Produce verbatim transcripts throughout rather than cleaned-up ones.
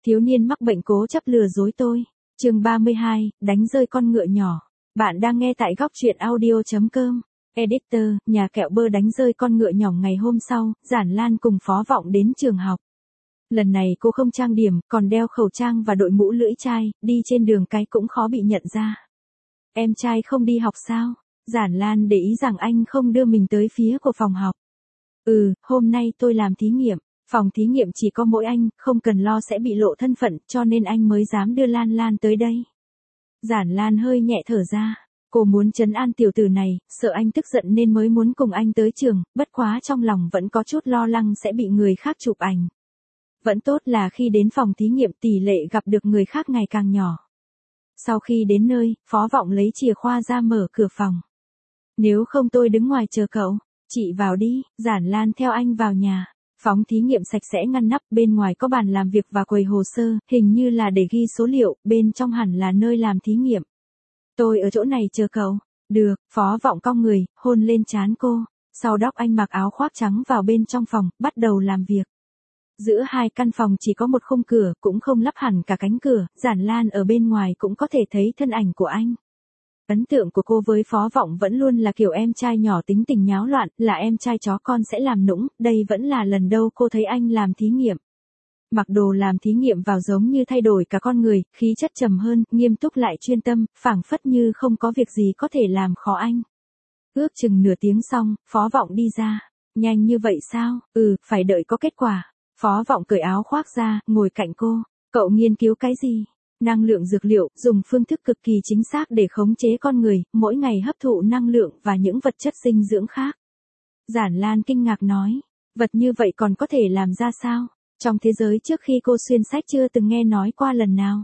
Thiếu niên mắc bệnh cố chấp lừa dối tôi. Chương ba mươi hai, đánh rơi con ngựa nhỏ. Bạn đang nghe tại góc truyện audio chấm com. Editor, nhà kẹo bơ đánh rơi con ngựa nhỏ. Ngày hôm sau, Giản Lan cùng Phó Vọng đến trường học. Lần này cô không trang điểm, còn đeo khẩu trang và đội mũ lưỡi chai, đi trên đường cái cũng khó bị nhận ra. Em trai không đi học sao? Giản Lan để ý rằng anh không đưa mình tới phía của phòng học. Ừ, hôm nay tôi làm thí nghiệm. Phòng thí nghiệm chỉ có mỗi anh, không cần lo sẽ bị lộ thân phận, cho nên anh mới dám đưa Lan Lan tới đây. Giản Lan hơi nhẹ thở ra. Cô muốn trấn an tiểu tử này, sợ anh tức giận nên mới muốn cùng anh tới trường, bất quá trong lòng vẫn có chút lo lắng sẽ bị người khác chụp ảnh. Vẫn tốt là khi đến phòng thí nghiệm tỷ lệ gặp được người khác ngày càng nhỏ. Sau khi đến nơi, Phó Vọng lấy chìa khóa ra mở cửa phòng. Nếu không tôi đứng ngoài chờ cậu. Chị vào đi. Giản Lan theo anh vào nhà. Phòng thí nghiệm sạch sẽ ngăn nắp, bên ngoài có bàn làm việc và quầy hồ sơ, hình như là để ghi số liệu, bên trong hẳn là nơi làm thí nghiệm. Tôi ở chỗ này chờ cậu. Được. Phó Vọng cong người, hôn lên trán cô. Sau đó anh mặc áo khoác trắng vào bên trong phòng, bắt đầu làm việc. Giữa hai căn phòng chỉ có một khung cửa, cũng không lắp hẳn cả cánh cửa, Giản Lan ở bên ngoài cũng có thể thấy thân ảnh của anh. Ấn tượng của cô với Phó Vọng vẫn luôn là kiểu em trai nhỏ tính tình nháo loạn, là em trai chó con sẽ làm nũng, đây vẫn là lần đầu cô thấy anh làm thí nghiệm. Mặc đồ làm thí nghiệm vào giống như thay đổi cả con người, khí chất trầm hơn, nghiêm túc lại chuyên tâm, phảng phất như không có việc gì có thể làm khó anh. Ước chừng nửa tiếng xong, Phó Vọng đi ra. Nhanh như vậy sao? Ừ, phải đợi có kết quả. Phó Vọng cởi áo khoác ra, ngồi cạnh cô. Cậu nghiên cứu cái gì? Năng lượng dược liệu, dùng phương thức cực kỳ chính xác để khống chế con người, mỗi ngày hấp thụ năng lượng và những vật chất dinh dưỡng khác. Giản Lan kinh ngạc nói, vật như vậy còn có thể làm ra sao? Trong thế giới trước khi cô xuyên sách chưa từng nghe nói qua lần nào.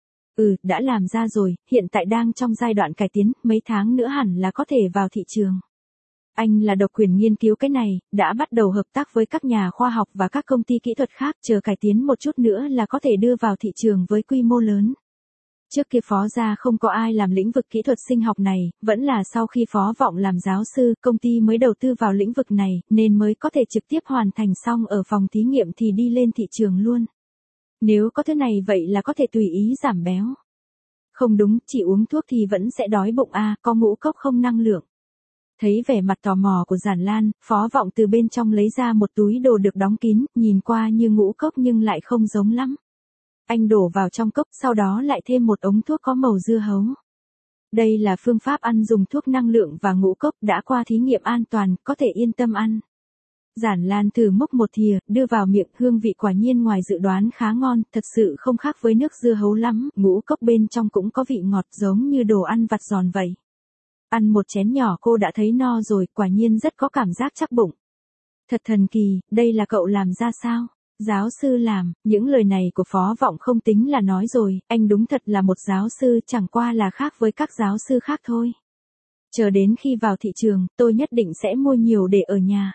Ừ, đã làm ra rồi, hiện tại đang trong giai đoạn cải tiến, mấy tháng nữa hẳn là có thể vào thị trường. Anh là độc quyền nghiên cứu cái này, đã bắt đầu hợp tác với các nhà khoa học và các công ty kỹ thuật khác, chờ cải tiến một chút nữa là có thể đưa vào thị trường với quy mô lớn. Trước kia Phó gia không có ai làm lĩnh vực kỹ thuật sinh học này, vẫn là sau khi Phó Vọng làm giáo sư, công ty mới đầu tư vào lĩnh vực này, nên mới có thể trực tiếp hoàn thành xong ở phòng thí nghiệm thì đi lên thị trường luôn. Nếu có thứ này vậy là có thể tùy ý giảm béo. Không đúng, chỉ uống thuốc thì vẫn sẽ đói bụng à, có ngũ cốc không năng lượng. Thấy vẻ mặt tò mò của Giản Lan, Phó Vọng từ bên trong lấy ra một túi đồ được đóng kín, nhìn qua như ngũ cốc nhưng lại không giống lắm. Anh đổ vào trong cốc, sau đó lại thêm một ống thuốc có màu dưa hấu. Đây là phương pháp ăn dùng thuốc năng lượng và ngũ cốc đã qua thí nghiệm an toàn, có thể yên tâm ăn. Giản Lan thử múc một thìa, đưa vào miệng, hương vị quả nhiên ngoài dự đoán khá ngon, thật sự không khác với nước dưa hấu lắm, ngũ cốc bên trong cũng có vị ngọt giống như đồ ăn vặt giòn vậy. Ăn một chén nhỏ cô đã thấy no rồi, quả nhiên rất có cảm giác chắc bụng. Thật thần kỳ, đây là cậu làm ra sao? Giáo sư làm, những lời này của Phó Vọng không tính là nói rồi, anh đúng thật là một giáo sư, chẳng qua là khác với các giáo sư khác thôi. Chờ đến khi vào thị trường, tôi nhất định sẽ mua nhiều để ở nhà.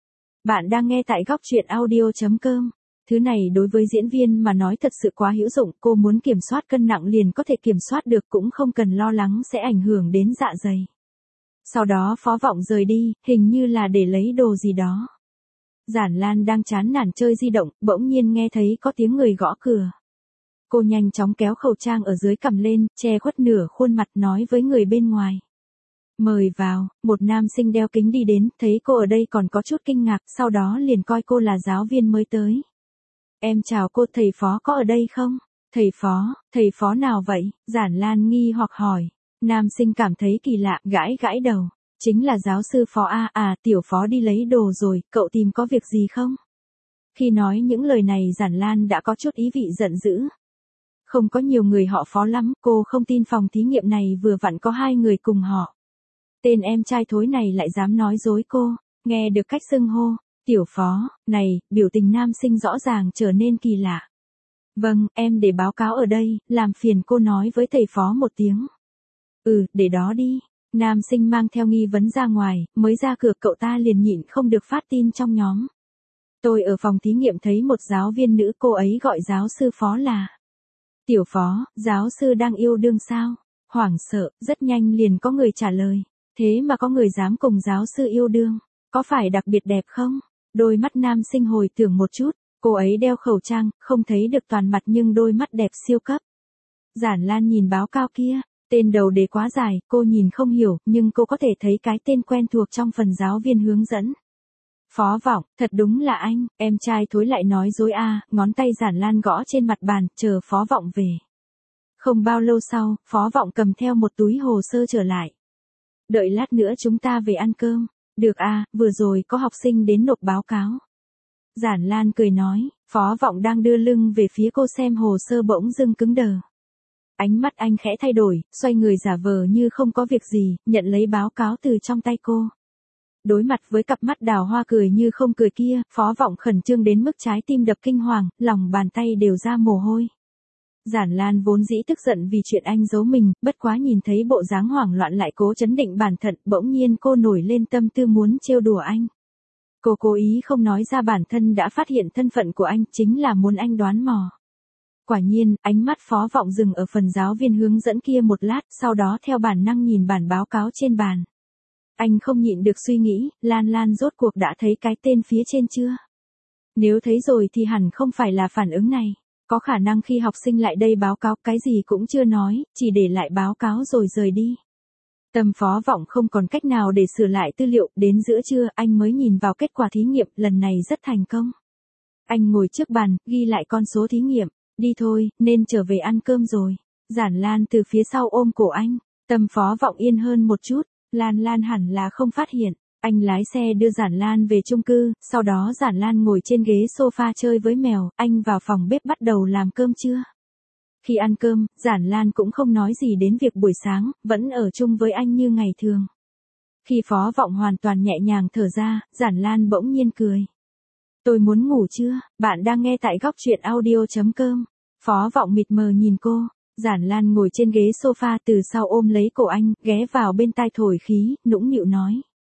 Bạn đang nghe tại góc truyện audio chấm com. Thứ này đối với diễn viên mà nói thật sự quá hữu dụng, cô muốn kiểm soát cân nặng liền có thể kiểm soát được, cũng không cần lo lắng sẽ ảnh hưởng đến dạ dày. Sau đó Phó Vọng rời đi, hình như là để lấy đồ gì đó. Giản Lan đang chán nản chơi di động, bỗng nhiên nghe thấy có tiếng người gõ cửa. Cô nhanh chóng kéo khẩu trang ở dưới cằm lên, che khuất nửa khuôn mặt, nói với người bên ngoài. Mời vào. Một nam sinh đeo kính đi đến, thấy cô ở đây còn có chút kinh ngạc, sau đó liền coi cô là giáo viên mới tới. Em chào cô, thầy Phó có ở đây không? Thầy Phó, thầy Phó nào vậy? Giản Lan nghi hoặc hỏi. Nam sinh cảm thấy kỳ lạ, gãi gãi đầu. Chính là giáo sư Phó A, à, tiểu Phó đi lấy đồ rồi, cậu tìm có việc gì không? Khi nói những lời này Giản Lan đã có chút ý vị giận dữ. Không có nhiều người họ Phó lắm, cô không tin phòng thí nghiệm này vừa vặn có hai người cùng họ. Tên em trai thối này lại dám nói dối cô, nghe được cách xưng hô, tiểu Phó, này, biểu tình nam sinh rõ ràng trở nên kỳ lạ. Vâng, em để báo cáo ở đây, làm phiền cô nói với thầy Phó một tiếng. Ừ, để đó đi. Nam sinh mang theo nghi vấn ra ngoài, mới ra cửa cậu ta liền nhịn không được phát tin trong nhóm. Tôi ở phòng thí nghiệm thấy một giáo viên nữ, cô ấy gọi giáo sư Phó là tiểu Phó, giáo sư đang yêu đương sao? Hoảng sợ, rất nhanh liền có người trả lời. Thế mà có người dám cùng giáo sư yêu đương, có phải đặc biệt đẹp không? Đôi mắt nam sinh hồi tưởng một chút, Cô ấy đeo khẩu trang, không thấy được toàn mặt nhưng đôi mắt đẹp siêu cấp. Giản Lan nhìn báo cáo kia, tên đầu đề quá dài, cô nhìn không hiểu, nhưng cô có thể thấy cái tên quen thuộc trong phần giáo viên hướng dẫn. Phó Vọng, thật đúng là anh, em trai thối lại nói dối à, ngón tay Giản Lan gõ trên mặt bàn, chờ Phó Vọng về. Không bao lâu sau, Phó Vọng cầm theo một túi hồ sơ trở lại. Đợi lát nữa chúng ta về ăn cơm. Được à, vừa rồi có học sinh đến nộp báo cáo. Giản Lan cười nói, Phó Vọng đang đưa lưng về phía cô xem hồ sơ bỗng dưng cứng đờ. Ánh mắt anh khẽ thay đổi, xoay người giả vờ như không có việc gì, nhận lấy báo cáo từ trong tay cô. Đối mặt với cặp mắt đào hoa cười như không cười kia, Phó Vọng khẩn trương đến mức trái tim đập kinh hoàng, lòng bàn tay đều ra mồ hôi. Giản Lan vốn dĩ tức giận vì chuyện anh giấu mình, bất quá nhìn thấy bộ dáng hoảng loạn lại cố chấn định bản thân, bỗng nhiên cô nổi lên tâm tư muốn trêu đùa anh. Cô cố ý không nói ra bản thân đã phát hiện thân phận của anh, chính là muốn anh đoán mò. Quả nhiên, ánh mắt Phó Vọng dừng ở phần giáo viên hướng dẫn kia một lát, sau đó theo bản năng nhìn bản báo cáo trên bàn. Anh không nhịn được suy nghĩ, Lan Lan rốt cuộc đã thấy cái tên phía trên chưa? Nếu thấy rồi thì hẳn không phải là phản ứng này. Có khả năng khi học sinh lại đây báo cáo cái gì cũng chưa nói, chỉ để lại báo cáo rồi rời đi. Tâm Phó Vọng không còn cách nào để sửa lại tư liệu, đến giữa trưa anh mới nhìn vào kết quả thí nghiệm, lần này rất thành công. Anh ngồi trước bàn, ghi lại con số thí nghiệm, đi thôi, nên trở về ăn cơm rồi. Giản Lan từ phía sau ôm cổ anh, tâm Phó Vọng yên hơn một chút, Lan Lan hẳn là không phát hiện. Anh lái xe đưa Giản Lan về chung cư, sau đó Giản Lan ngồi trên ghế sofa chơi với mèo, anh vào phòng bếp bắt đầu làm cơm trưa. Khi ăn cơm, Giản Lan cũng không nói gì đến việc buổi sáng, vẫn ở chung với anh như ngày thường. Khi Phó Vọng hoàn toàn nhẹ nhàng thở ra, Giản Lan bỗng nhiên cười. Tôi muốn ngủ chưa, bạn đang nghe tại góc truyện audio chấm com. Phó Vọng mịt mờ nhìn cô, Giản Lan ngồi trên ghế sofa từ sau ôm lấy cổ anh, ghé vào bên tai thổi khí, nũng nịu nói.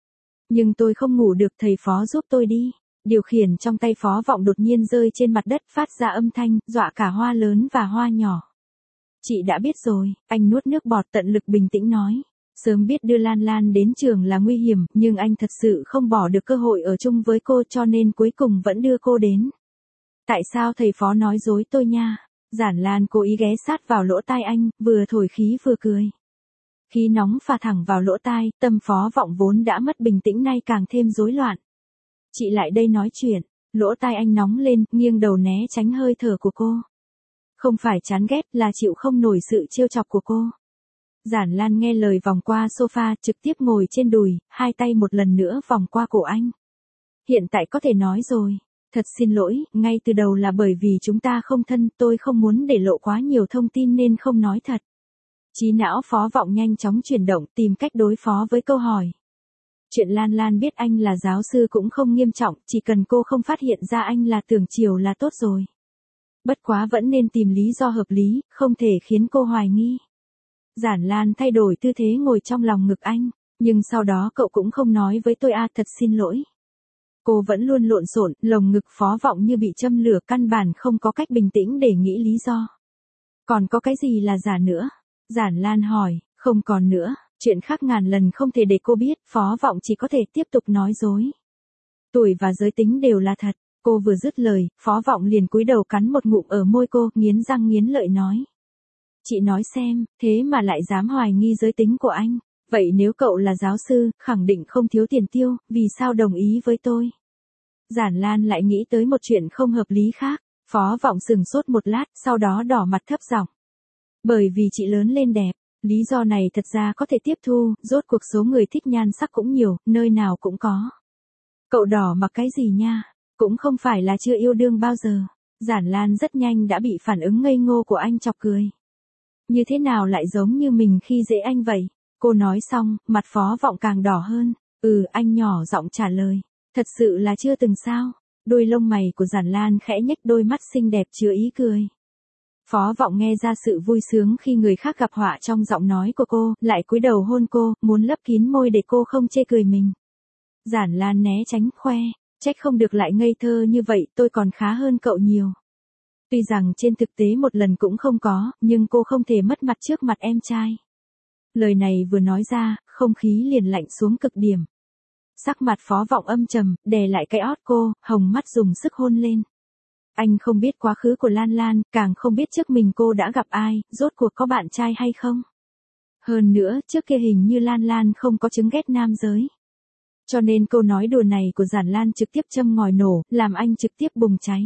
Nhưng tôi không ngủ được, thầy Phó giúp tôi đi. Điều khiển trong tay Phó Vọng đột nhiên rơi trên mặt đất phát ra âm thanh, dọa cả hoa lớn và hoa nhỏ. Chị đã biết rồi, anh nuốt nước bọt tận lực bình tĩnh nói. Sớm biết đưa Lan Lan đến trường là nguy hiểm, nhưng anh thật sự không bỏ được cơ hội ở chung với cô cho nên cuối cùng vẫn đưa cô đến. Tại sao thầy Phó nói dối tôi nha? Giản Lan cố ý ghé sát vào lỗ tai anh, vừa thổi khí vừa cười. Khí nóng phả thẳng vào lỗ tai, tâm Phó Vọng vốn đã mất bình tĩnh nay càng thêm rối loạn. Chị lại đây nói chuyện, lỗ tai anh nóng lên, nghiêng đầu né tránh hơi thở của cô. Không phải chán ghét, là chịu không nổi sự trêu chọc của cô. Giản Lan nghe lời vòng qua sofa, trực tiếp ngồi trên đùi, hai tay một lần nữa vòng qua cổ anh. Hiện tại có thể nói rồi. Thật xin lỗi, ngay từ đầu là bởi vì chúng ta không thân, tôi không muốn để lộ quá nhiều thông tin nên không nói thật. Trí não Phó Vọng nhanh chóng chuyển động, tìm cách đối phó với câu hỏi. Chuyện Lan Lan biết anh là giáo sư cũng không nghiêm trọng, chỉ cần cô không phát hiện ra anh là tưởng chiều là tốt rồi. Bất quá vẫn nên tìm lý do hợp lý, không thể khiến cô hoài nghi. Giản Lan thay đổi tư thế ngồi trong lòng ngực anh, nhưng sau đó cậu cũng không nói với tôi à, thật xin lỗi. Cô vẫn luôn lộn xộn, lồng ngực Phó Vọng như bị châm lửa, căn bản không có cách bình tĩnh để nghĩ lý do. Còn có cái gì là giả nữa? Giản Lan hỏi, không còn nữa, chuyện khác ngàn lần không thể để cô biết, Phó Vọng chỉ có thể tiếp tục nói dối. Tuổi và giới tính đều là thật, cô vừa dứt lời, Phó Vọng liền cúi đầu cắn một ngụm ở môi cô, nghiến răng nghiến lợi nói. Chị nói xem, thế mà lại dám hoài nghi giới tính của anh, vậy nếu cậu là giáo sư, khẳng định không thiếu tiền tiêu, vì sao đồng ý với tôi? Giản Lan lại nghĩ tới một chuyện không hợp lý khác, Phó Vọng sừng sốt một lát, sau đó đỏ mặt thấp giọng. Bởi vì chị lớn lên đẹp, lý do này thật ra có thể tiếp thu, rốt cuộc số người thích nhan sắc cũng nhiều, nơi nào cũng có. Cậu đỏ mặc cái gì nha, cũng không phải là chưa yêu đương bao giờ. Giản Lan rất nhanh đã bị phản ứng ngây ngô của anh chọc cười. Như thế nào lại giống như mình khi dễ anh vậy? Cô nói xong, mặt Phó Vọng càng đỏ hơn. Ừ, anh nhỏ giọng trả lời. Thật sự là chưa từng sao. Đôi lông mày của Giản Lan khẽ nhếch, đôi mắt xinh đẹp chứa ý cười. Phó Vọng nghe ra sự vui sướng khi người khác gặp họa trong giọng nói của cô, lại cúi đầu hôn cô, muốn lấp kín môi để cô không chê cười mình. Giản Lan né tránh, khoe, trách không được lại ngây thơ như vậy, tôi còn khá hơn cậu nhiều. Tuy rằng trên thực tế một lần cũng không có, nhưng cô không thể mất mặt trước mặt em trai. Lời này vừa nói ra, không khí liền lạnh xuống cực điểm. Sắc mặt Phó Vọng âm trầm, đè lại cái ót cô, hồng mắt dùng sức hôn lên. Anh không biết quá khứ của Lan Lan, càng không biết trước mình cô đã gặp ai, rốt cuộc có bạn trai hay không. Hơn nữa, trước kia hình như Lan Lan không có chứng ghét nam giới. Cho nên câu nói đùa này của Giản Lan trực tiếp châm ngòi nổ, làm anh trực tiếp bùng cháy.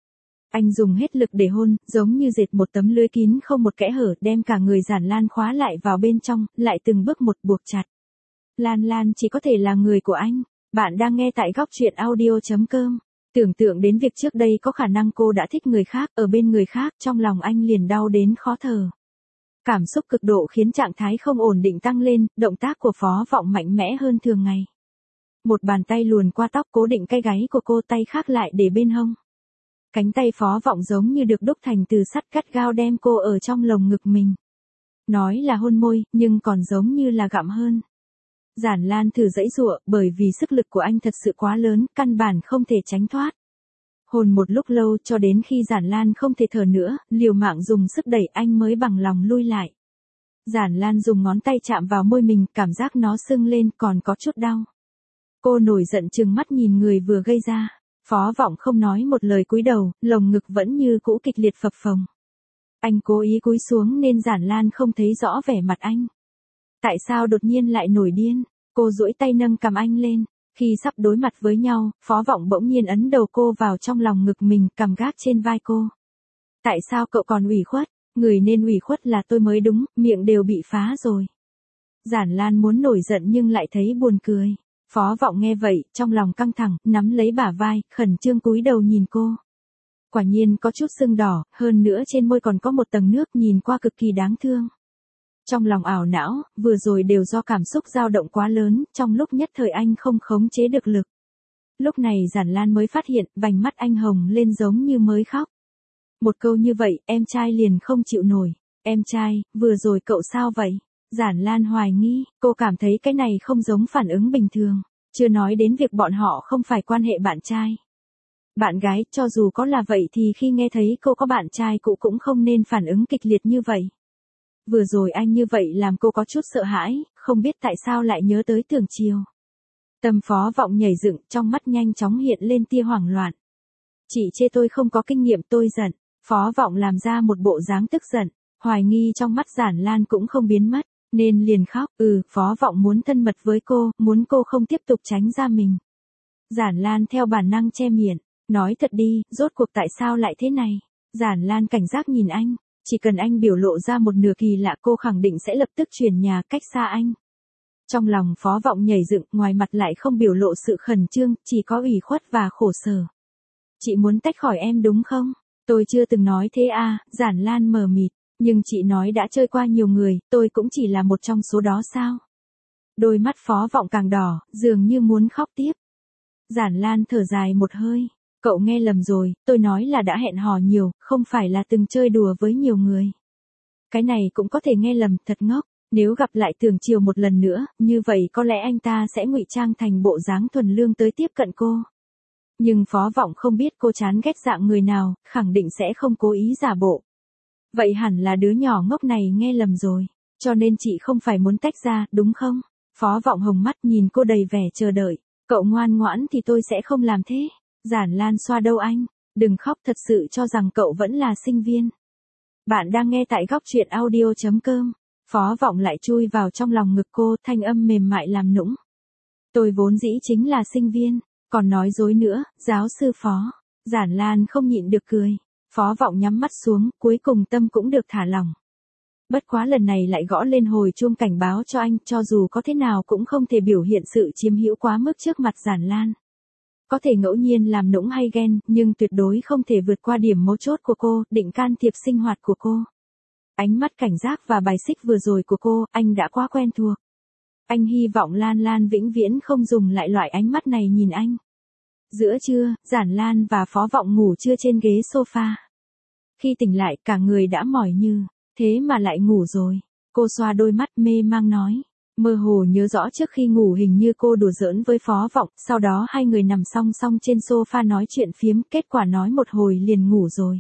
Anh dùng hết lực để hôn, giống như dệt một tấm lưới kín không một kẽ hở, đem cả người Giản Lan khóa lại vào bên trong, lại từng bước một buộc chặt. Lan Lan chỉ có thể là người của anh. Bạn đang nghe tại góc truyện audio chấm com. Tưởng tượng đến việc trước đây có khả năng cô đã thích người khác, ở bên người khác, trong lòng anh liền đau đến khó thở. Cảm xúc cực độ khiến trạng thái không ổn định tăng lên, động tác của Phó Vọng mạnh mẽ hơn thường ngày. Một bàn tay luồn qua tóc cố định cái gáy của cô, tay khác lại để bên hông. Cánh tay Phó Vọng giống như được đúc thành từ sắt, cắt gao đem cô ở trong lồng ngực mình. Nói là hôn môi, nhưng còn giống như là gặm hơn. Giản Lan thử giãy giụa, bởi vì sức lực của anh thật sự quá lớn, căn bản không thể tránh thoát. Hôn một lúc lâu cho đến khi Giản Lan không thể thở nữa, liều mạng dùng sức đẩy anh mới bằng lòng lui lại. Giản Lan dùng ngón tay chạm vào môi mình, cảm giác nó sưng lên còn có chút đau. Cô nổi giận trừng mắt nhìn người vừa gây ra. Phó Vọng không nói một lời cúi đầu, lồng ngực vẫn như cũ kịch liệt phập phồng. Anh cố ý cúi xuống nên Giản Lan không thấy rõ vẻ mặt anh. Tại sao đột nhiên lại nổi điên? Cô duỗi tay nâng cằm anh lên. Khi sắp đối mặt với nhau, Phó Vọng bỗng nhiên ấn đầu cô vào trong lòng ngực mình, cằm gác trên vai cô. Tại sao cậu còn ủy khuất? Người nên ủy khuất là tôi mới đúng, miệng đều bị phá rồi. Giản Lan muốn nổi giận nhưng lại thấy buồn cười. Phó Vọng nghe vậy, trong lòng căng thẳng, nắm lấy bả vai, khẩn trương cúi đầu nhìn cô. Quả nhiên có chút sưng đỏ, hơn nữa trên môi còn có một tầng nước, nhìn qua cực kỳ đáng thương. Trong lòng ảo não, vừa rồi đều do cảm xúc dao động quá lớn, trong lúc nhất thời anh không khống chế được lực. Lúc này Giản Lan mới phát hiện, vành mắt anh hồng lên giống như mới khóc. Một câu như vậy, em trai liền không chịu nổi. Em trai, vừa rồi cậu sao vậy? Giản Lan hoài nghi, cô cảm thấy cái này không giống phản ứng bình thường. Chưa nói đến việc bọn họ không phải quan hệ bạn trai. Bạn gái, cho dù có là vậy thì khi nghe thấy cô có bạn trai cụ cũng không nên phản ứng kịch liệt như vậy. Vừa rồi anh như vậy làm cô có chút sợ hãi, không biết tại sao lại nhớ tới Tưởng Chiều. Tâm Phó Vọng nhảy dựng, trong mắt nhanh chóng hiện lên tia hoảng loạn. Chị chê tôi không có kinh nghiệm, tôi giận. Phó Vọng làm ra một bộ dáng tức giận, hoài nghi trong mắt Giản Lan cũng không biến mất, nên liền khóc. Ừ, Phó Vọng muốn thân mật với cô, muốn cô không tiếp tục tránh ra mình. Giản Lan theo bản năng che miệng, nói thật đi, rốt cuộc tại sao lại thế này? Giản Lan cảnh giác nhìn anh. Chỉ cần anh biểu lộ ra một nửa kỳ lạ cô khẳng định sẽ lập tức chuyển nhà cách xa anh. Trong lòng Phó Vọng nhảy dựng, ngoài mặt lại không biểu lộ sự khẩn trương, chỉ có ủy khuất và khổ sở. Chị muốn tách khỏi em đúng không? Tôi chưa từng nói thế à, Giản Lan mờ mịt, nhưng chị nói đã chơi qua nhiều người, tôi cũng chỉ là một trong số đó sao? Đôi mắt Phó Vọng càng đỏ, dường như muốn khóc tiếp. Giản Lan thở dài một hơi. Cậu nghe lầm rồi, tôi nói là đã hẹn hò nhiều, không phải là từng chơi đùa với nhiều người. Cái này cũng có thể nghe lầm, thật ngốc. Nếu gặp lại Tưởng Chiều một lần nữa, như vậy có lẽ anh ta sẽ ngụy trang thành bộ dáng thuần lương tới tiếp cận cô. Nhưng Phó Vọng không biết cô chán ghét dạng người nào, khẳng định sẽ không cố ý giả bộ. Vậy hẳn là đứa nhỏ ngốc này nghe lầm rồi, cho nên chị không phải muốn tách ra, đúng không? Phó Vọng hồng mắt nhìn cô đầy vẻ chờ đợi. Cậu ngoan ngoãn thì tôi sẽ không làm thế. Giản Lan xoa đầu anh, đừng khóc, thật sự cho rằng cậu vẫn là sinh viên. Bạn đang nghe tại góc truyện audio chấm com. Phó Vọng lại chui vào trong lòng ngực cô, thanh âm mềm mại làm nũng. Tôi vốn dĩ chính là sinh viên, còn nói dối nữa, giáo sư Phó. Giản Lan không nhịn được cười. Phó Vọng nhắm mắt xuống, cuối cùng tâm cũng được thả lỏng. Bất quá lần này lại gõ lên hồi chuông cảnh báo cho anh, cho dù có thế nào cũng không thể biểu hiện sự chiếm hữu quá mức trước mặt Giản Lan. Có thể ngẫu nhiên làm nũng hay ghen, nhưng tuyệt đối không thể vượt qua điểm mấu chốt của cô, định can thiệp sinh hoạt của cô. Ánh mắt cảnh giác và bài xích vừa rồi của cô, anh đã quá quen thuộc. Anh hy vọng Lan Lan vĩnh viễn không dùng lại loại ánh mắt này nhìn anh. Giữa trưa, Giản Lan và Phó Vọng ngủ trưa trên ghế sofa. Khi tỉnh lại, cả người đã mỏi như, thế mà lại ngủ rồi. Cô xoa đôi mắt mê mang nói. Mơ hồ nhớ rõ trước khi ngủ hình như cô đùa giỡn với Phó Vọng, sau đó hai người nằm song song trên sofa nói chuyện phiếm, kết quả nói một hồi liền ngủ rồi.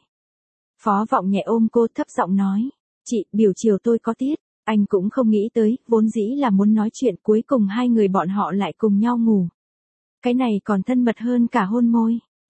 Phó Vọng nhẹ ôm cô thấp giọng nói, chị, biểu chiều tôi có tiết. Anh cũng không nghĩ tới, vốn dĩ là muốn nói chuyện, cuối cùng hai người bọn họ lại cùng nhau ngủ. Cái này còn thân mật hơn cả hôn môi.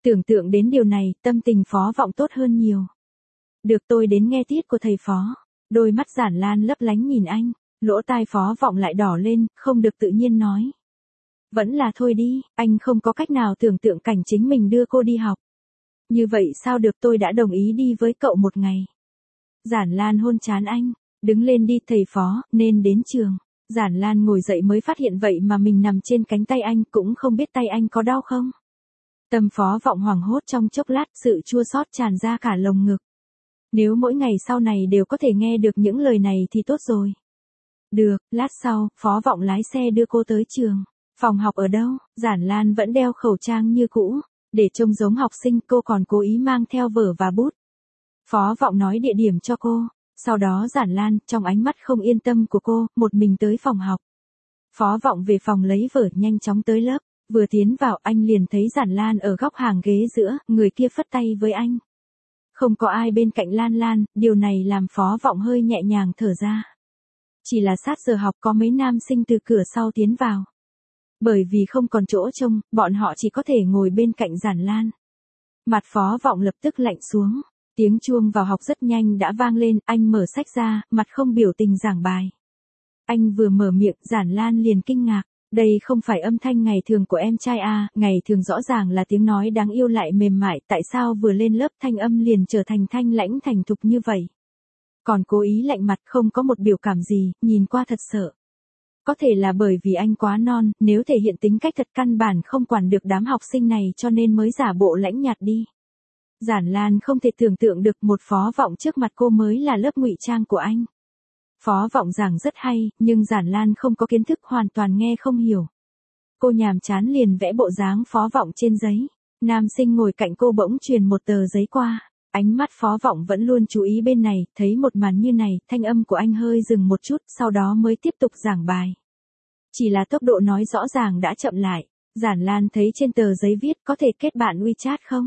Tưởng tượng đến điều này, tâm tình Phó Vọng tốt hơn nhiều. Được, tôi đến nghe tiết của thầy Phó. Đôi mắt Giản Lan lấp lánh nhìn anh, lỗ tai Phó Vọng lại đỏ lên, không được tự nhiên nói. Vẫn là thôi đi, anh không có cách nào tưởng tượng cảnh chính mình đưa cô đi học. Như vậy sao được, tôi đã đồng ý đi với cậu một ngày. Giản Lan hôn trán anh, đứng lên đi thầy Phó, nên đến trường. Giản Lan ngồi dậy mới phát hiện vậy mà mình nằm trên cánh tay anh, cũng không biết tay anh có đau không. Tâm Phó Vọng hoảng hốt trong chốc lát, sự chua xót tràn ra cả lồng ngực. Nếu mỗi ngày sau này đều có thể nghe được những lời này thì tốt rồi. Được, lát sau, Phó Vọng lái xe đưa cô tới trường. Phòng học ở đâu? Giản Lan vẫn đeo khẩu trang như cũ. Để trông giống học sinh, cô còn cố ý mang theo vở và bút. Phó Vọng nói địa điểm cho cô. Sau đó Giản Lan, trong ánh mắt không yên tâm của cô, một mình tới phòng học. Phó Vọng về phòng lấy vở, nhanh chóng tới lớp. Vừa tiến vào, anh liền thấy Giản Lan ở góc hàng ghế giữa, người kia phất tay với anh. Không có ai bên cạnh Lan Lan, điều này làm Phó Vọng hơi nhẹ nhàng thở ra. Chỉ là sát giờ học có mấy nam sinh từ cửa sau tiến vào. Bởi vì không còn chỗ trông, bọn họ chỉ có thể ngồi bên cạnh Giản Lan. Mặt Phó Vọng lập tức lạnh xuống. Tiếng chuông vào học rất nhanh đã vang lên, anh mở sách ra, mặt không biểu tình giảng bài. Anh vừa mở miệng, Giản Lan liền kinh ngạc. Đây không phải âm thanh ngày thường của em trai à, ngày thường rõ ràng là tiếng nói đáng yêu lại mềm mại, tại sao vừa lên lớp thanh âm liền trở thành thanh lãnh thành thục như vậy. Còn cố ý lạnh mặt, không có một biểu cảm gì, nhìn qua thật sợ. Có thể là bởi vì anh quá non, nếu thể hiện tính cách thật căn bản không quản được đám học sinh này cho nên mới giả bộ lãnh nhạt đi. Giản Lan không thể tưởng tượng được một Phó Vọng trước mặt cô mới là lớp ngụy trang của anh. Phó Vọng giảng rất hay, nhưng Giản Lan không có kiến thức, hoàn toàn nghe không hiểu. Cô nhàm chán liền vẽ bộ dáng Phó Vọng trên giấy. Nam sinh ngồi cạnh cô bỗng truyền một tờ giấy qua. Ánh mắt Phó Vọng vẫn luôn chú ý bên này, thấy một màn như này, thanh âm của anh hơi dừng một chút, sau đó mới tiếp tục giảng bài. Chỉ là tốc độ nói rõ ràng đã chậm lại. Giản Lan thấy trên tờ giấy viết có thể kết bạn WeChat không?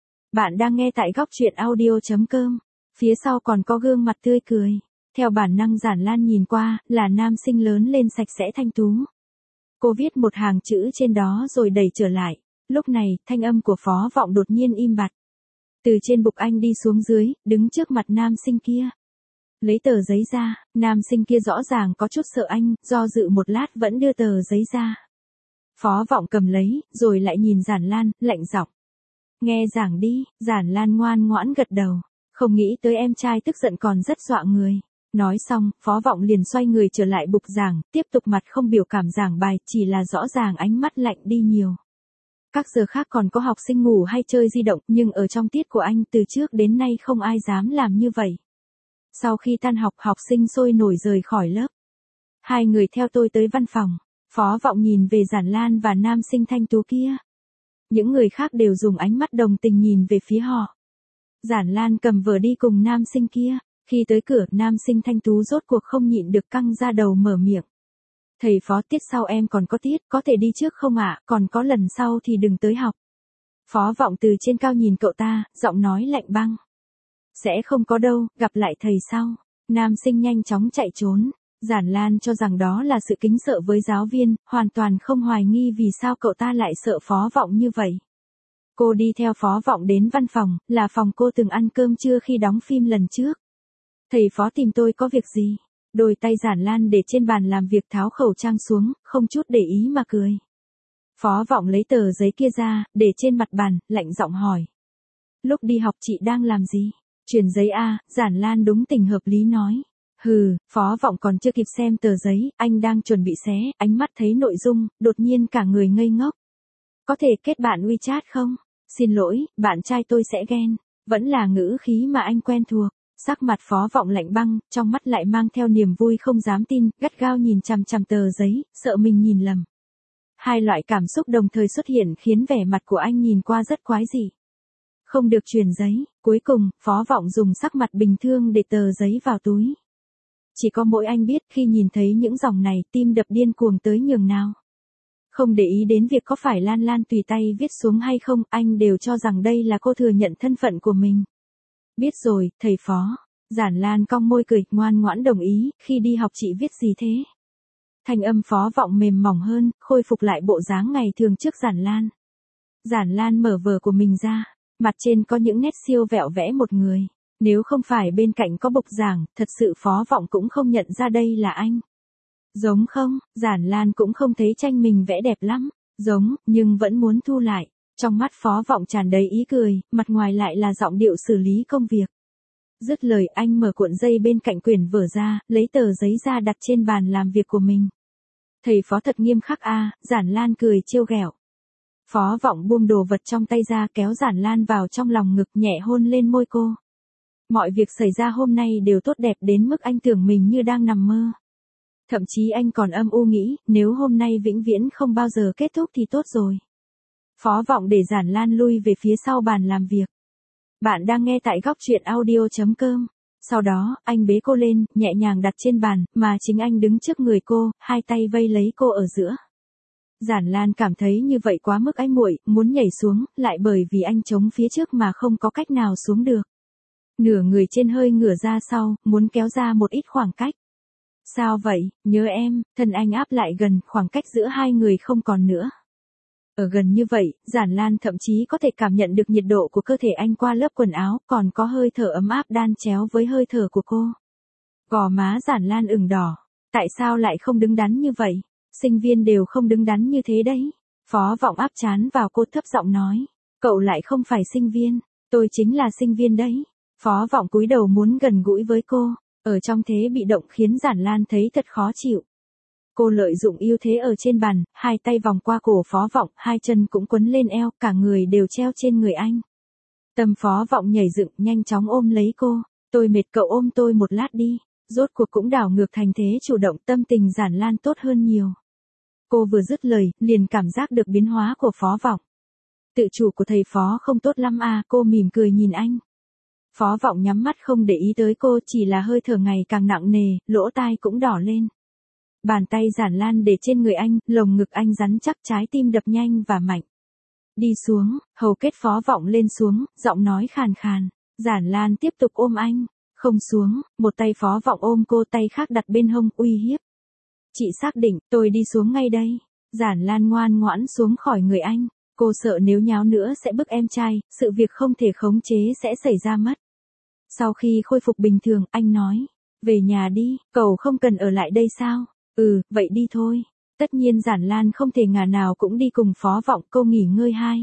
Bạn đang nghe tại góc truyện audio chấm com. Phía sau còn có gương mặt tươi cười. Theo bản năng Giản Lan nhìn qua, là nam sinh lớn lên sạch sẽ thanh tú. Cô viết một hàng chữ trên đó rồi đẩy trở lại. Lúc này, thanh âm của Phó Vọng đột nhiên im bặt. Từ trên bục anh đi xuống dưới, đứng trước mặt nam sinh kia. Lấy tờ giấy ra, nam sinh kia rõ ràng có chút sợ anh, do dự một lát vẫn đưa tờ giấy ra. Phó Vọng cầm lấy, rồi lại nhìn Giản Lan, lạnh giọng. Nghe giảng đi, Giản Lan ngoan ngoãn gật đầu. Không nghĩ tới em trai tức giận còn rất dọa người. Nói xong, Phó Vọng liền xoay người trở lại bục giảng, tiếp tục mặt không biểu cảm giảng bài, chỉ là rõ ràng ánh mắt lạnh đi nhiều. Các giờ khác còn có học sinh ngủ hay chơi di động, nhưng ở trong tiết của anh từ trước đến nay không ai dám làm như vậy. Sau khi tan học, học sinh sôi nổi rời khỏi lớp. Hai người theo tôi tới văn phòng. Phó Vọng nhìn về Giản Lan và nam sinh thanh tú kia. Những người khác đều dùng ánh mắt đồng tình nhìn về phía họ. Giản Lan cầm vở đi cùng nam sinh kia. Khi tới cửa, nam sinh thanh tú rốt cuộc không nhịn được căng ra đầu mở miệng. Thầy Phó, tiết sau em còn có tiết, có thể đi trước không ạ, còn có lần sau thì đừng tới học. Phó Vọng từ trên cao nhìn cậu ta, giọng nói lạnh băng. Sẽ không có đâu, gặp lại thầy sau. Nam sinh nhanh chóng chạy trốn. Giản Lan cho rằng đó là sự kính sợ với giáo viên, hoàn toàn không hoài nghi vì sao cậu ta lại sợ Phó Vọng như vậy. Cô đi theo Phó Vọng đến văn phòng, là phòng cô từng ăn cơm trưa khi đóng phim lần trước. Thầy Phó tìm tôi có việc gì? Đôi tay Giản Lan để trên bàn làm việc, tháo khẩu trang xuống, không chút để ý mà cười. Phó Vọng lấy tờ giấy kia ra, để trên mặt bàn, lạnh giọng hỏi. Lúc đi học chị đang làm gì? Truyền giấy a, Giản Lan đúng tình hợp lý nói. Hừ, Phó Vọng còn chưa kịp xem tờ giấy, anh đang chuẩn bị xé, ánh mắt thấy nội dung, đột nhiên cả người ngây ngốc. Có thể kết bạn WeChat không? Xin lỗi, bạn trai tôi sẽ ghen. Vẫn là ngữ khí mà anh quen thuộc. Sắc mặt Phó Vọng lạnh băng, trong mắt lại mang theo niềm vui không dám tin, gắt gao nhìn chằm chằm tờ giấy, sợ mình nhìn lầm. Hai loại cảm xúc đồng thời xuất hiện khiến vẻ mặt của anh nhìn qua rất quái dị. Không được truyền giấy, cuối cùng, Phó Vọng dùng sắc mặt bình thường để tờ giấy vào túi. Chỉ có mỗi anh biết khi nhìn thấy những dòng này, tim đập điên cuồng tới nhường nào. Không để ý đến việc có phải Lan Lan tùy tay viết xuống hay không, anh đều cho rằng đây là cô thừa nhận thân phận của mình. Biết rồi, thầy Phó. Giản Lan cong môi cười, ngoan ngoãn đồng ý, khi đi học chị viết gì thế? Thanh âm Phó Vọng mềm mỏng hơn, khôi phục lại bộ dáng ngày thường trước Giản Lan. Giản Lan mở vở của mình ra, mặt trên có những nét siêu vẹo vẽ một người. Nếu không phải bên cạnh có bục giảng, thật sự Phó Vọng cũng không nhận ra đây là anh. Giống không, Giản Lan cũng không thấy tranh mình vẽ đẹp lắm, giống, nhưng vẫn muốn thu lại. Trong mắt Phó Vọng tràn đầy ý cười, mặt ngoài lại là giọng điệu xử lý công việc. Dứt lời anh mở cuộn dây bên cạnh quyển vở ra, lấy tờ giấy ra đặt trên bàn làm việc của mình. Thầy Phó thật nghiêm khắc a, à, Giản Lan cười trêu ghẹo. Phó Vọng buông đồ vật trong tay ra kéo Giản Lan vào trong lòng ngực nhẹ hôn lên môi cô. Mọi việc xảy ra hôm nay đều tốt đẹp đến mức anh tưởng mình như đang nằm mơ. Thậm chí anh còn âm u nghĩ, nếu hôm nay vĩnh viễn không bao giờ kết thúc thì tốt rồi. Phó Vọng để Giản Lan lui về phía sau bàn làm việc. Bạn đang nghe tại góc truyện audio chấm com. Sau đó, anh bế cô lên, nhẹ nhàng đặt trên bàn, mà chính anh đứng trước người cô, hai tay vây lấy cô ở giữa. Giản Lan cảm thấy như vậy quá mức ái muội, muốn nhảy xuống, lại bởi vì anh chống phía trước mà không có cách nào xuống được. Nửa người trên hơi ngửa ra sau, muốn kéo ra một ít khoảng cách. Sao vậy, nhớ em, thân anh áp lại gần, khoảng cách giữa hai người không còn nữa. Ở gần như vậy, Giản Lan thậm chí có thể cảm nhận được nhiệt độ của cơ thể anh qua lớp quần áo, còn có hơi thở ấm áp đan chéo với hơi thở của cô. Gò má Giản Lan ửng đỏ. Tại sao lại không đứng đắn như vậy? Sinh viên đều không đứng đắn như thế đấy. Phó Vọng áp trán vào cô thấp giọng nói. Cậu lại không phải sinh viên. Tôi chính là sinh viên đấy. Phó Vọng cúi đầu muốn gần gũi với cô. Ở trong thế bị động khiến Giản Lan thấy thật khó chịu. Cô lợi dụng ưu thế ở trên bàn, hai tay vòng qua cổ Phó Vọng, hai chân cũng quấn lên eo, cả người đều treo trên người anh. Tâm Phó Vọng nhảy dựng, nhanh chóng ôm lấy cô. Tôi mệt, cậu ôm tôi một lát đi. Rốt cuộc cũng đảo ngược thành thế chủ động, tâm tình Giản Lan tốt hơn nhiều. Cô vừa dứt lời, liền cảm giác được biến hóa của Phó Vọng. Tự chủ của thầy Phó không tốt lắm à, cô mỉm cười nhìn anh. Phó Vọng nhắm mắt không để ý tới cô, chỉ là hơi thở ngày càng nặng nề, lỗ tai cũng đỏ lên. Bàn tay Giản Lan để trên người anh, lồng ngực anh rắn chắc, trái tim đập nhanh và mạnh. Đi xuống, hầu kết Phó Vọng lên xuống, giọng nói khàn khàn. Giản Lan tiếp tục ôm anh. Không xuống, một tay Phó Vọng ôm cô, tay khác đặt bên hông, uy hiếp. Chị xác định, tôi đi xuống ngay đây. Giản Lan ngoan ngoãn xuống khỏi người anh. Cô sợ nếu nháo nữa sẽ bức em trai, sự việc không thể khống chế sẽ xảy ra mất. Sau khi khôi phục bình thường, anh nói. Về nhà đi, cậu không cần ở lại đây sao? Ừ, vậy đi thôi. Tất nhiên Giản Lan không thể ngả nào cũng đi cùng Phó Vọng, cô nghỉ ngơi hai.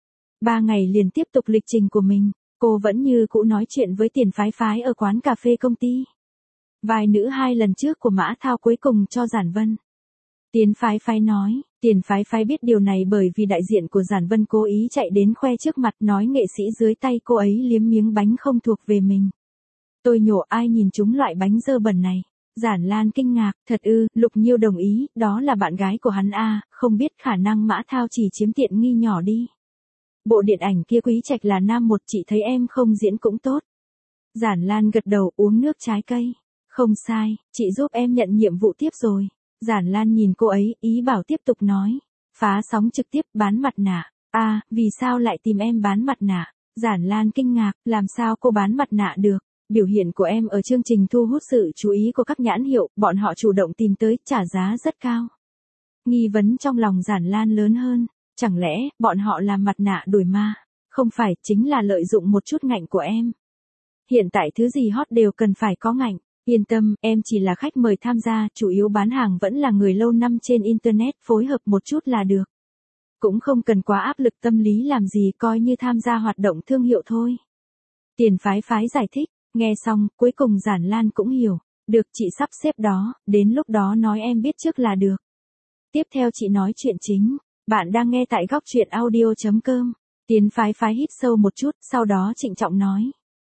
Ba ngày liền tiếp tục lịch trình của mình. Cô vẫn như cũ nói chuyện với Tiền Phái Phái ở quán cà phê công ty. Vai nữ hai lần trước của Mã Thao cuối cùng cho Giản Vân. Tiền Phái Phái nói, Tiền Phái Phái biết điều này bởi vì đại diện của Giản Vân cố ý chạy đến khoe trước mặt, nói nghệ sĩ dưới tay cô ấy liếm miếng bánh không thuộc về mình. Tôi nhổ, ai nhìn chúng loại bánh dơ bẩn này. Giản Lan kinh ngạc, thật ư, Lục Nhiêu đồng ý, đó là bạn gái của hắn a, không biết khả năng Mã Thao chỉ chiếm tiện nghi nhỏ đi. Bộ điện ảnh kia Quý Trạch là nam một, chị thấy em không diễn cũng tốt. Giản Lan gật đầu, uống nước trái cây. Không sai, chị giúp em nhận nhiệm vụ tiếp rồi. Giản Lan nhìn cô ấy, ý bảo tiếp tục nói. Phá sóng trực tiếp, bán mặt nạ. À, vì sao lại tìm em bán mặt nạ? Giản Lan kinh ngạc, làm sao cô bán mặt nạ được? Biểu hiện của em ở chương trình thu hút sự chú ý của các nhãn hiệu, bọn họ chủ động tìm tới, trả giá rất cao. Nghi vấn trong lòng Giản Lan lớn hơn. Chẳng lẽ, bọn họ làm mặt nạ đuổi ma? Không phải, chính là lợi dụng một chút ngạnh của em. Hiện tại thứ gì hot đều cần phải có ngạnh. Yên tâm, em chỉ là khách mời tham gia, chủ yếu bán hàng vẫn là người lâu năm trên Internet, phối hợp một chút là được. Cũng không cần quá áp lực tâm lý làm gì, coi như tham gia hoạt động thương hiệu thôi. Tiền Phái Phái giải thích, nghe xong, cuối cùng Giản Lan cũng hiểu. Được, chị sắp xếp đó, đến lúc đó nói em biết trước là được. Tiếp theo chị nói chuyện chính. Bạn đang nghe tại góc truyện audio chấm com. Tiền Phái Phái hít sâu một chút, sau đó trịnh trọng nói.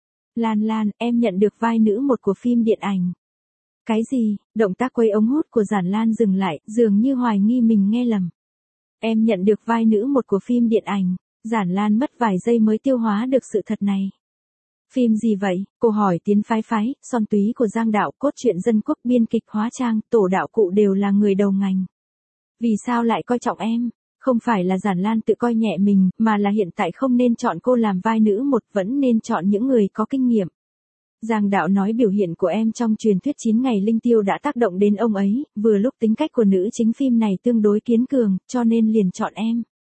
Lan Lan, em nhận được vai nữ một của phim điện ảnh. Cái gì? Động tác quay ống hút của Giản Lan dừng lại, dường như hoài nghi mình nghe lầm. Em nhận được vai nữ một của phim điện ảnh. Giản Lan mất vài giây mới tiêu hóa được sự thật này. Phim gì vậy? Cô hỏi Tiến Phái Phái, Son Túy của Giang Đạo, cốt truyện dân quốc, biên kịch hóa trang, tổ đạo cụ đều là người đầu ngành. Vì sao lại coi trọng em? Không phải là Giản Lan tự coi nhẹ mình, mà là hiện tại không nên chọn cô làm vai nữ một, vẫn nên chọn những người có kinh nghiệm. Giang Đạo nói biểu hiện của em trong truyền thuyết chín ngày linh tiêu đã tác động đến ông ấy, vừa lúc tính cách của nữ chính phim này tương đối kiên cường, cho nên liền chọn em.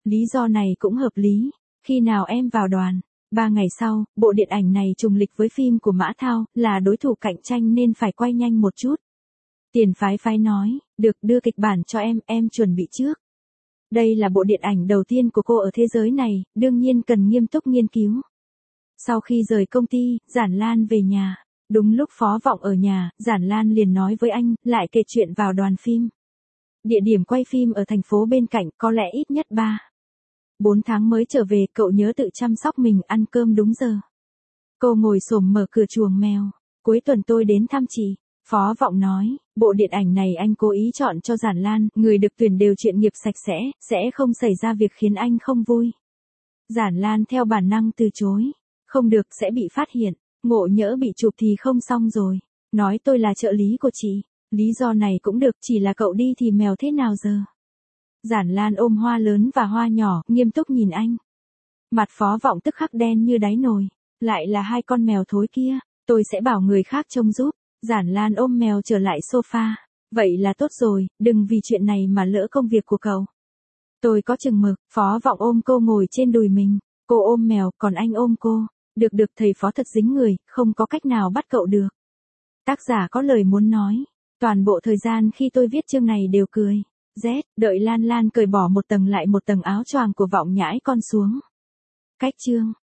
Lý do này cũng hợp lý. Khi nào em vào đoàn? Ba ngày sau, bộ điện ảnh này trùng lịch với phim của Mã Thao, là đối thủ cạnh tranh nên phải quay nhanh một chút. Tiền Phái Phái nói, được, đưa kịch bản cho em, em chuẩn bị trước. Đây là bộ điện ảnh đầu tiên của cô ở thế giới này, đương nhiên cần nghiêm túc nghiên cứu. Sau khi rời công ty, Giản Lan về nhà. Đúng lúc Phó Vọng ở nhà, Giản Lan liền nói với anh, lại kể chuyện vào đoàn phim. Địa điểm quay phim ở thành phố bên cạnh, có lẽ ít nhất ba bốn tháng mới trở về, cậu nhớ tự chăm sóc mình, ăn cơm đúng giờ. Cô ngồi xổm mở cửa chuồng mèo. Cuối tuần tôi đến thăm chị. Phó Vọng nói, bộ điện ảnh này anh cố ý chọn cho Giản Lan, người được tuyển đều chuyên nghiệp sạch sẽ, sẽ không xảy ra việc khiến anh không vui. Giản Lan theo bản năng từ chối. Không được, sẽ bị phát hiện. Ngộ nhỡ bị chụp thì không xong rồi. Nói tôi là trợ lý của chị. Lý do này cũng được, chỉ là cậu đi thì mèo thế nào giờ? Giản Lan ôm hoa lớn và hoa nhỏ, nghiêm túc nhìn anh. Mặt Phó Vọng tức khắc đen như đáy nồi. Lại là hai con mèo thối kia, tôi sẽ bảo người khác trông giúp. Giản Lan ôm mèo trở lại sofa. Vậy là tốt rồi, đừng vì chuyện này mà lỡ công việc của cậu. Tôi có chừng mực. Phó Vọng ôm cô ngồi trên đùi mình. Cô ôm mèo, còn anh ôm cô. Được được, thầy Phó thật dính người, không có cách nào bắt cậu được. Tác giả có lời muốn nói. Toàn bộ thời gian khi tôi viết chương này đều cười. Z, đợi Lan Lan cởi bỏ một tầng lại một tầng áo choàng của Vọng Nhãi Con xuống. Cách chương.